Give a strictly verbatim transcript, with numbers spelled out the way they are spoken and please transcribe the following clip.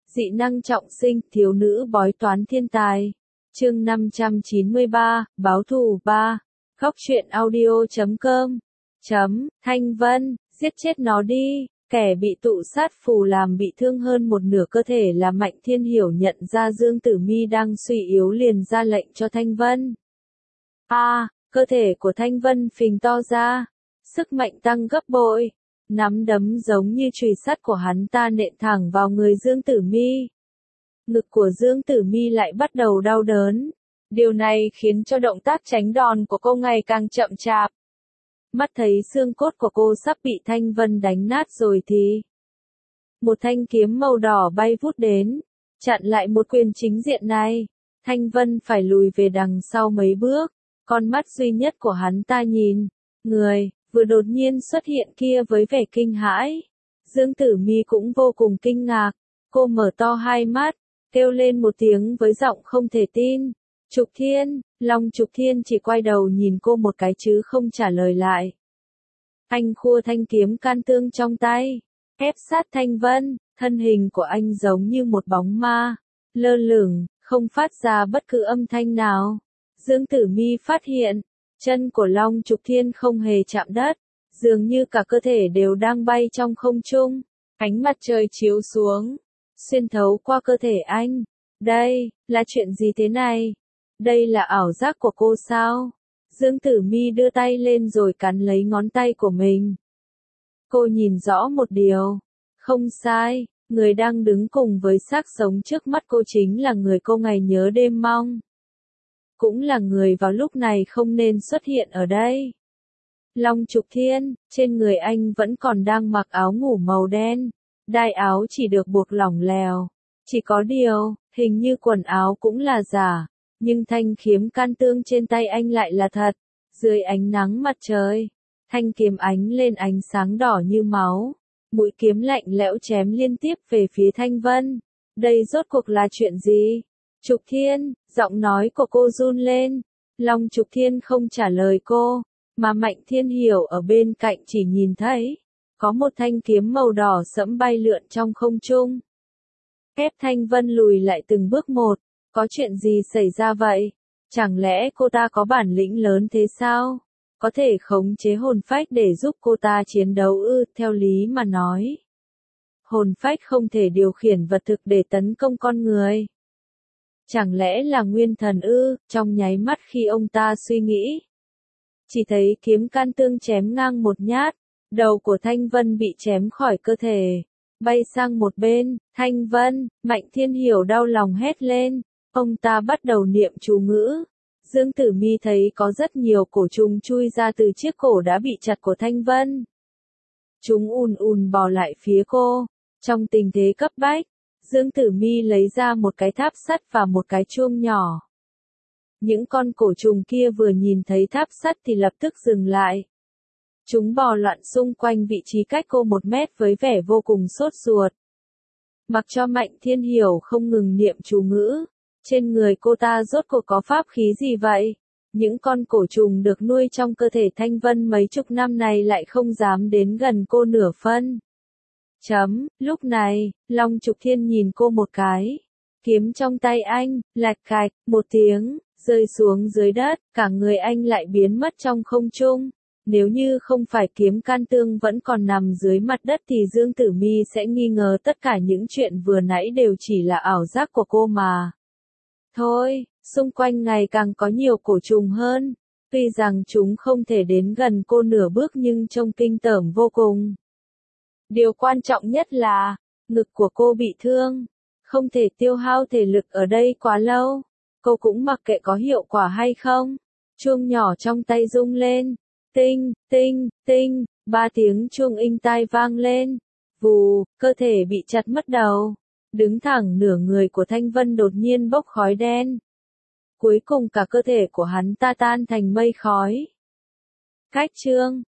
Dị năng trọng sinh, thiếu nữ bói toán thiên tài. Chương năm trăm chín mươi ba, báo thù ba. Góc truyện audio chấm com. Chấm, Thanh Vân, giết chết nó đi. Kẻ bị tụ sát phù làm bị thương hơn một nửa cơ thể là Mạnh Thiên Hiểu nhận ra Dương Tử Mi đang suy yếu liền ra lệnh cho Thanh Vân. A, à, cơ thể của Thanh Vân phình to ra, sức mạnh tăng gấp bội. Nắm đấm giống như chùy sắt của hắn ta nện thẳng vào người Dương Tử Mi. Ngực của Dương Tử Mi lại bắt đầu đau đớn. Điều này khiến cho động tác tránh đòn của cô ngày càng chậm chạp. Mắt thấy xương cốt của cô sắp bị Thanh Vân đánh nát rồi thì một thanh kiếm màu đỏ bay vút đến, chặn lại một quyền chính diện này. Thanh Vân phải lùi về đằng sau mấy bước, con mắt duy nhất của hắn ta nhìn người vừa đột nhiên xuất hiện kia với vẻ kinh hãi. Dương Tử Mi cũng vô cùng kinh ngạc, cô mở to hai mắt, kêu lên một tiếng với giọng không thể tin. Trục Thiên, Long Trục Thiên chỉ quay đầu nhìn cô một cái chứ không trả lời lại. Anh khua thanh kiếm can tương trong tay, ép sát Thanh Vân, thân hình của anh giống như một bóng ma, lơ lửng, không phát ra bất cứ âm thanh nào. Dương Tử Mi phát hiện, chân của Long Trục Thiên không hề chạm đất, dường như cả cơ thể đều đang bay trong không trung. Ánh mặt trời chiếu xuống, xuyên thấu qua cơ thể anh. Đây, là chuyện gì thế này? Đây là ảo giác của cô sao? Dương Tử Mi đưa tay lên rồi cắn lấy ngón tay của mình. Cô nhìn rõ một điều. Không sai, người đang đứng cùng với xác sống trước mắt cô chính là người cô ngày nhớ đêm mong. Cũng là người vào lúc này không nên xuất hiện ở đây. Long Trục Thiên, trên người anh vẫn còn đang mặc áo ngủ màu đen. Đai áo chỉ được buộc lỏng lẻo. Chỉ có điều, hình như quần áo cũng là giả. Nhưng thanh kiếm can tương trên tay anh lại là thật. Dưới ánh nắng mặt trời, thanh kiếm ánh lên ánh sáng đỏ như máu. Mũi kiếm lạnh lẽo chém liên tiếp về phía Thanh Vân. Đây rốt cuộc là chuyện gì? Trục Thiên, giọng nói của cô run lên. Long Trục Thiên không trả lời cô, mà Mạnh Thiên Hiểu ở bên cạnh chỉ nhìn thấy có một thanh kiếm màu đỏ sẫm bay lượn trong không trung. Ép Thanh Vân lùi lại từng bước một. Có chuyện gì xảy ra vậy? Chẳng lẽ cô ta có bản lĩnh lớn thế sao? Có thể khống chế hồn phách để giúp cô ta chiến đấu ư? Theo lý mà nói, hồn phách không thể điều khiển vật thực để tấn công con người. Chẳng lẽ là nguyên thần ư? Trong nháy mắt khi ông ta suy nghĩ, chỉ thấy kiếm can tương chém ngang một nhát, đầu của Thanh Vân bị chém khỏi cơ thể, bay sang một bên. Thanh Vân, Mạnh Thiên Hiểu đau lòng hét lên. Ông ta bắt đầu niệm chú ngữ. Dương Tử Mi thấy có rất nhiều cổ trùng chui ra từ chiếc cổ đã bị chặt của Thanh Vân. Chúng ùn ùn bò lại phía cô. Trong tình thế cấp bách, Dương Tử Mi lấy ra một cái tháp sắt và một cái chuông nhỏ. Những con cổ trùng kia vừa nhìn thấy tháp sắt thì lập tức dừng lại. Chúng bò loạn xung quanh vị trí cách cô một mét với vẻ vô cùng sốt ruột. Mặc cho Mạnh Thiên Hiểu không ngừng niệm chú ngữ. Trên người cô ta rốt cuộc có pháp khí gì vậy? Những con cổ trùng được nuôi trong cơ thể Thanh Vân mấy chục năm này lại không dám đến gần cô nửa phân. Chấm, lúc này, Long Trục Thiên nhìn cô một cái. Kiếm trong tay anh, lạch cạch, một tiếng, rơi xuống dưới đất, cả người anh lại biến mất trong không trung. Nếu như không phải kiếm can tương vẫn còn nằm dưới mặt đất thì Dương Tử Mi sẽ nghi ngờ tất cả những chuyện vừa nãy đều chỉ là ảo giác của cô mà. Thôi, xung quanh ngày càng có nhiều cổ trùng hơn. Tuy rằng chúng không thể đến gần cô nửa bước nhưng trông kinh tởm vô cùng. Điều quan trọng nhất là, ngực của cô bị thương. Không thể tiêu hao thể lực ở đây quá lâu. Cô cũng mặc kệ có hiệu quả hay không. Chuông nhỏ trong tay rung lên. Tinh, tinh, tinh, ba tiếng chuông inh tai vang lên. Vù, cơ thể bị chặt mất đầu. Đứng thẳng nửa người của Thanh Vân đột nhiên bốc khói đen. Cuối cùng cả cơ thể của hắn ta tan thành mây khói. Cách chương